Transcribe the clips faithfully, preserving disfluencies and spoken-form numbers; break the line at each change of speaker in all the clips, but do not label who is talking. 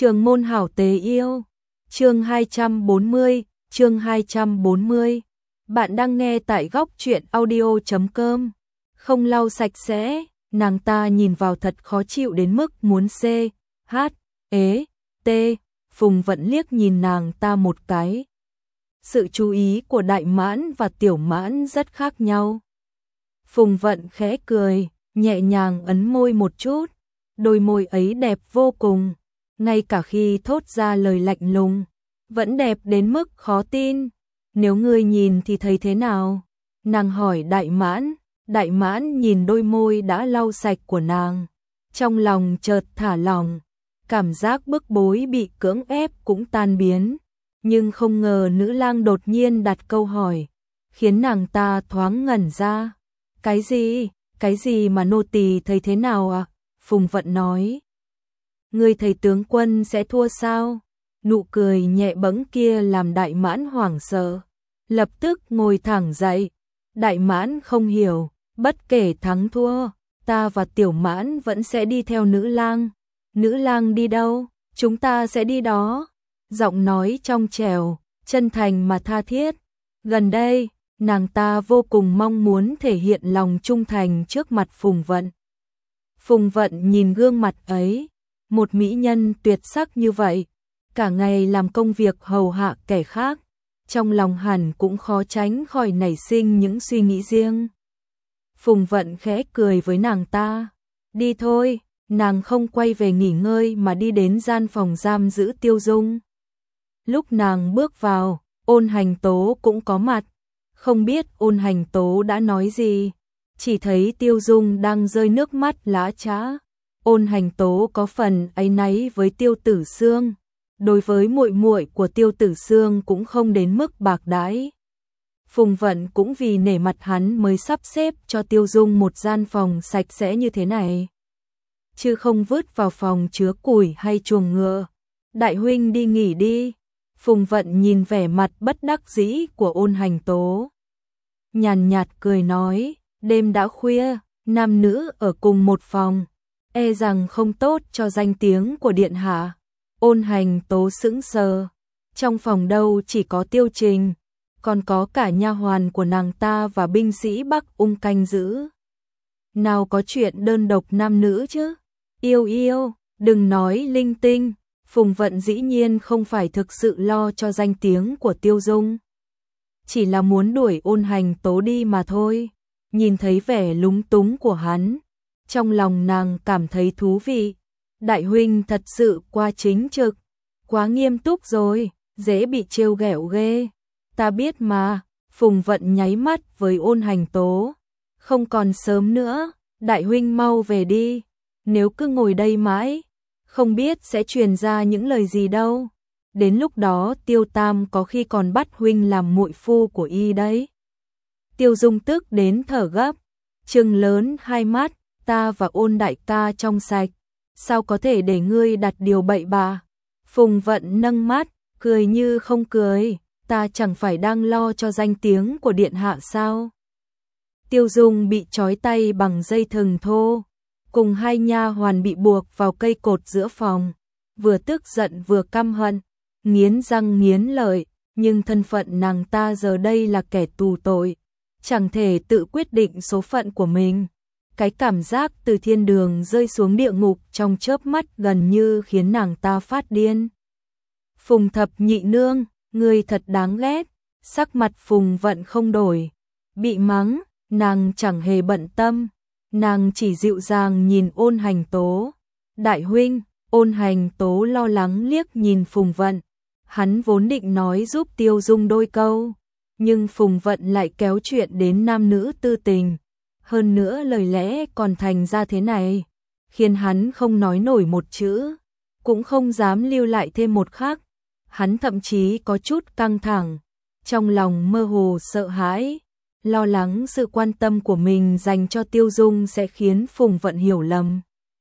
Trường môn hảo tế yêu. Chương hai trăm bốn mươi, chương hai trăm bốn mươi. Bạn đang nghe tại góc truyện audio chấm com. Không lau sạch sẽ, nàng ta nhìn vào thật khó chịu đến mức muốn c, h, ế, t. Phùng Vận liếc nhìn nàng ta một cái. Sự chú ý của Đại Mãn và Tiểu Mãn rất khác nhau. Phùng Vận khẽ cười, nhẹ nhàng ấn môi một chút. Đôi môi ấy đẹp vô cùng, ngay cả khi thốt ra lời lạnh lùng, vẫn đẹp đến mức khó tin. Nếu ngươi nhìn thì thấy thế nào? Nàng hỏi Đại Mãn. Đại Mãn nhìn đôi môi đã lau sạch của nàng, trong lòng chợt thả lỏng, cảm giác bức bối bị cưỡng ép cũng tan biến. Nhưng không ngờ nữ lang đột nhiên đặt câu hỏi, khiến nàng ta thoáng ngẩn ra. Cái gì? Cái gì mà nô tỳ thấy thế nào à? Phùng Vận nói. Ngươi thấy tướng quân sẽ thua sao? Nụ cười nhẹ bẫng kia làm Đại Mãn hoảng sợ, lập tức ngồi thẳng dậy. Đại Mãn không hiểu, bất kể thắng thua, ta và Tiểu Mãn vẫn sẽ đi theo nữ lang. Nữ lang đi đâu, chúng ta sẽ đi đó. Giọng nói trong trẻo, chân thành mà tha thiết. Gần đây, nàng ta vô cùng mong muốn thể hiện lòng trung thành trước mặt Phùng Vận. Phùng Vận nhìn gương mặt ấy, một mỹ nhân tuyệt sắc như vậy, cả ngày làm công việc hầu hạ kẻ khác, trong lòng hẳn cũng khó tránh khỏi nảy sinh những suy nghĩ riêng. Phùng Vận khẽ cười với nàng ta. Đi thôi. Nàng không quay về nghỉ ngơi mà đi đến gian phòng giam giữ Tiêu Dung. Lúc nàng bước vào, Ôn Hành Tố cũng có mặt. Không biết Ôn Hành Tố đã nói gì, chỉ thấy Tiêu Dung đang rơi nước mắt lã chã. Ôn Hành Tố có phần áy náy với Tiêu Tử Sương, đối với muội muội của Tiêu Tử Sương cũng không đến mức bạc đãi. Phùng Vận cũng vì nể mặt hắn mới sắp xếp cho Tiêu Dung một gian phòng sạch sẽ như thế này, chứ không vứt vào phòng chứa củi hay chuồng ngựa. Đại huynh đi nghỉ đi. Phùng Vận nhìn vẻ mặt bất đắc dĩ của Ôn Hành Tố, nhàn nhạt cười nói, đêm đã khuya, nam nữ ở cùng một phòng, e rằng không tốt cho danh tiếng của điện hạ. Ôn Hành Tố sững sờ, trong phòng đâu chỉ có Tiêu Trình, còn có cả nha hoàn của nàng ta và binh sĩ Bắc Ung canh giữ. Nào có chuyện đơn độc nam nữ chứ? Yêu yêu, đừng nói linh tinh. Phùng Vận dĩ nhiên không phải thực sự lo cho danh tiếng của Tiêu Dung, chỉ là muốn đuổi Ôn Hành Tố đi mà thôi. Nhìn thấy vẻ lúng túng của hắn, trong lòng nàng cảm thấy thú vị. Đại huynh thật sự quá chính trực, quá nghiêm túc rồi, dễ bị trêu ghẹo ghê. Ta biết mà. Phùng Vận nháy mắt với Ôn Hành Tố. Không còn sớm nữa, đại huynh mau về đi. Nếu cứ ngồi đây mãi, không biết sẽ truyền ra những lời gì đâu. Đến lúc đó Tiêu Tam có khi còn bắt huynh làm muội phu của y đấy. Tiêu Dung tức đến thở gấp, trừng lớn hai mắt, ta và Ôn đại ca trong sạch, sao có thể để ngươi đặt điều bậy bạ? Phùng Vận nâng mắt, cười như không cười, ta chẳng phải đang lo cho danh tiếng của điện hạ sao? Tiêu Dung bị trói tay bằng dây thừng thô, cùng hai nha hoàn bị buộc vào cây cột giữa phòng, vừa tức giận vừa căm hận, nghiến răng nghiến lợi, nhưng thân phận nàng ta giờ đây là kẻ tù tội, chẳng thể tự quyết định số phận của mình. Cái cảm giác từ thiên đường rơi xuống địa ngục trong chớp mắt gần như khiến nàng ta phát điên. Phùng thập nhị nương, ngươi thật đáng ghét. Sắc mặt Phùng Vận không đổi, bị mắng, nàng chẳng hề bận tâm. Nàng chỉ dịu dàng nhìn Ôn Hành Tố. Đại huynh. Ôn Hành Tố lo lắng liếc nhìn Phùng Vận. Hắn vốn định nói giúp Tiêu Dung đôi câu, nhưng Phùng Vận lại kéo chuyện đến nam nữ tư tình. Hơn nữa lời lẽ còn thành ra thế này, khiến hắn không nói nổi một chữ, cũng không dám lưu lại thêm một khắc. Hắn thậm chí có chút căng thẳng, trong lòng mơ hồ sợ hãi, lo lắng sự quan tâm của mình dành cho Tiêu Dung sẽ khiến Phùng Vận hiểu lầm.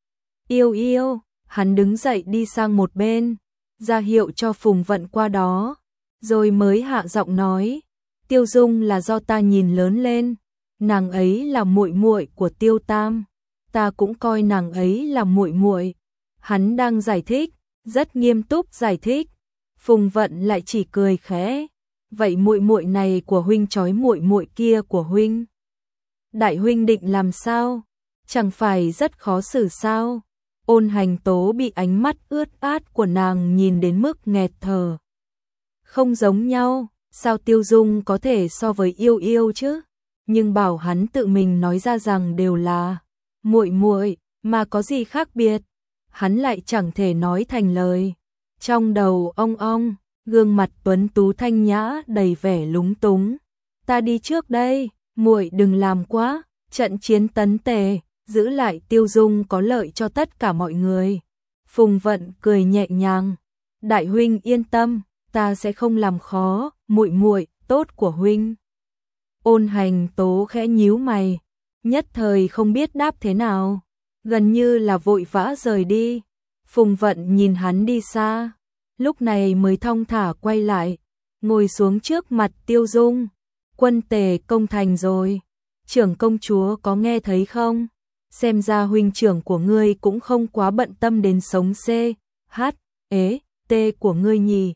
Yêu yêu, hắn đứng dậy đi sang một bên, ra hiệu cho Phùng Vận qua đó, rồi mới hạ giọng nói, Tiêu Dung là do ta nhìn lớn lên, nàng ấy là muội muội của Tiêu Tam, ta cũng coi nàng ấy là muội muội. Hắn đang giải thích, rất nghiêm túc giải thích. Phùng Vận lại chỉ cười khẽ, vậy muội muội này của huynh chói muội muội kia của huynh, đại huynh định làm sao? Chẳng phải rất khó xử sao? Ôn Hành Tố bị ánh mắt ướt át của nàng nhìn đến mức nghẹt thở. Không giống nhau, sao Tiêu Dung có thể so với Yêu Yêu chứ? Nhưng bảo hắn tự mình nói ra rằng đều là muội muội, mà có gì khác biệt? Hắn lại chẳng thể nói thành lời. Trong đầu ong ong, gương mặt tuấn tú thanh nhã đầy vẻ lúng túng. Ta đi trước đây, muội đừng làm quá, trận chiến tấn tề, giữ lại Tiêu Dung có lợi cho tất cả mọi người. Phùng Vận cười nhẹ nhàng, đại huynh yên tâm, ta sẽ không làm khó muội muội tốt của huynh. Ôn Hành Tố khẽ nhíu mày, nhất thời không biết đáp thế nào, gần như là vội vã rời đi. Phùng Vận nhìn hắn đi xa, lúc này mới thong thả quay lại, ngồi xuống trước mặt Tiêu Dung. Quân tề công thành rồi, trưởng công chúa có nghe thấy không? Xem ra huynh trưởng của ngươi cũng không quá bận tâm đến sống C, H, ế, T của ngươi nhỉ.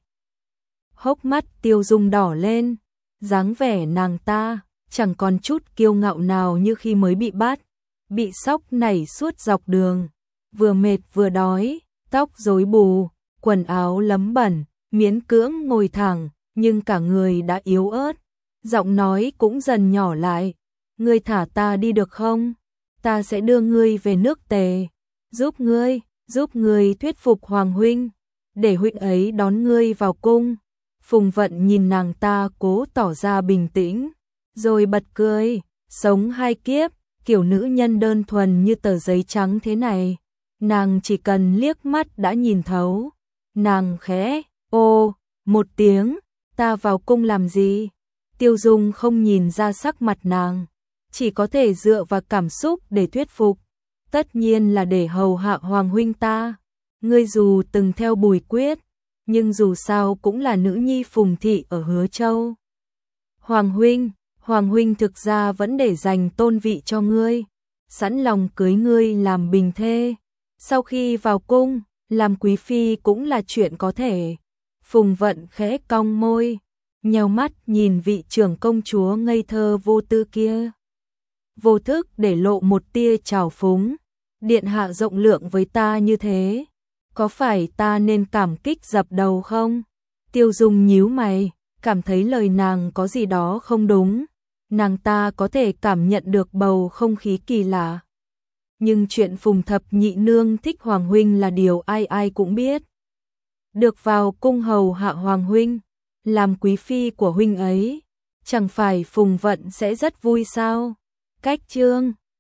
Hốc mắt Tiêu Dung đỏ lên, dáng vẻ nàng ta chẳng còn chút kiêu ngạo nào như khi mới bị bắt, bị sóc nảy suốt dọc đường, vừa mệt vừa đói, tóc rối bù, quần áo lấm bẩn, miễn cưỡng ngồi thẳng, nhưng cả người đã yếu ớt, giọng nói cũng dần nhỏ lại. Ngươi thả ta đi được không? Ta sẽ đưa ngươi về nước Tề, giúp ngươi, giúp ngươi thuyết phục Hoàng huynh, để huynh ấy đón ngươi vào cung. Phùng Vận nhìn nàng ta cố tỏ ra bình tĩnh, rồi bật cười, sống hai kiếp, kiểu nữ nhân đơn thuần như tờ giấy trắng thế này, nàng chỉ cần liếc mắt đã nhìn thấu. Nàng khẽ, ô, một tiếng, ta vào cung làm gì? Tiêu Dung không nhìn ra sắc mặt nàng, chỉ có thể dựa vào cảm xúc để thuyết phục. Tất nhiên là để hầu hạ Hoàng huynh ta. Ngươi dù từng theo Bùi Quyết, nhưng dù sao cũng là nữ nhi Phùng thị ở Hứa Châu. Hoàng huynh, Hoàng huynh thực ra vẫn để dành tôn vị cho ngươi, sẵn lòng cưới ngươi làm bình thê. Sau khi vào cung, làm quý phi cũng là chuyện có thể. Phùng Vận khẽ cong môi, nheo mắt nhìn vị trưởng công chúa ngây thơ vô tư kia, vô thức để lộ một tia trào phúng. Điện hạ rộng lượng với ta như thế, có phải ta nên cảm kích dập đầu không? Tiêu Dung nhíu mày, cảm thấy lời nàng có gì đó không đúng. Nàng ta có thể cảm nhận được bầu không khí kỳ lạ. Nhưng chuyện Phùng thập nhị nương thích Hoàng huynh là điều ai ai cũng biết. Được vào cung hầu hạ Hoàng huynh, làm quý phi của huynh ấy, chẳng phải Phùng Vận sẽ rất vui sao? Cách chương